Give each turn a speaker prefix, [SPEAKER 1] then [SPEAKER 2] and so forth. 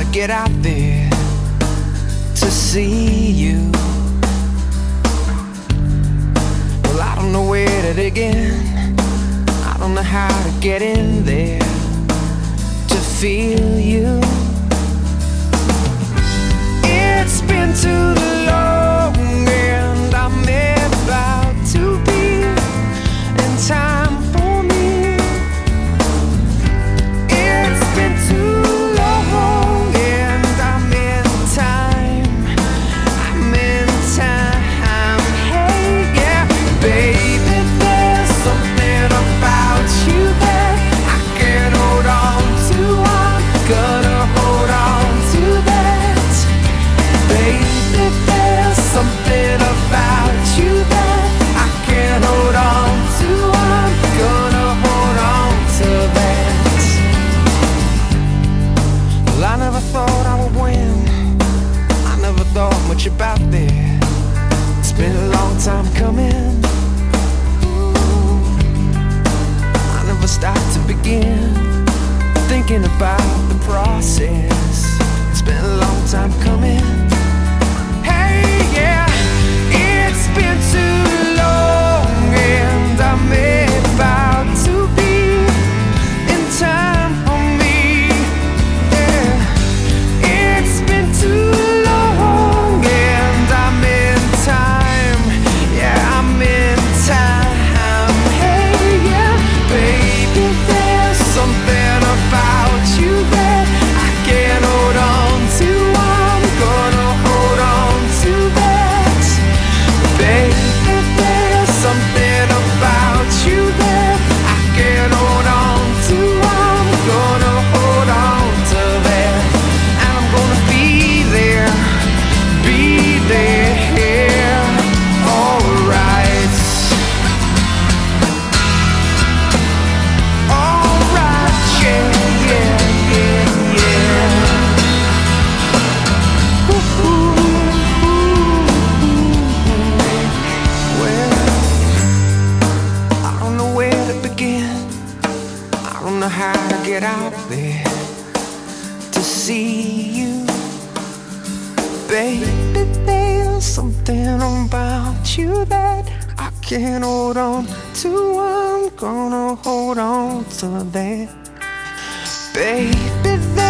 [SPEAKER 1] to get out there to see you. Well, I don't know where to begin. I don't know how to get in there to feel you. It's been too long and I'm about to be in time for me. It's been too long and I'm in time. I'm in time. Hey, yeah, baby, there's something about you that I can't hold on to. I'm gonna hold on to that. Baby, there's something about you that I can't hold on to. I'm gonna hold on to that. Well, I never thought I would win. I never thought much about that. It's been a long time coming. I never stopped to begin thinking about the process. It's been a long time coming. Hey, yeah, it's been too long and I'm about to be in time for me. Yeah, it's been too long and I'm in time. Yeah, I'm in time. Hey, yeah, baby, there's something about you that I can't hold on to. I'm gonna hold on to that. Baby, there's something about you that I can't hold on to. I'm gonna hold on to that. And I'm gonna be there, yeah, alright. Alright, yeah, yeah, yeah, yeah. Ooh, ooh, ooh. Well, I don't know where to begin. I don't know how to get out there to see you. Baby, there's something about you that I can't hold on to. I'm gonna hold on to that. Baby,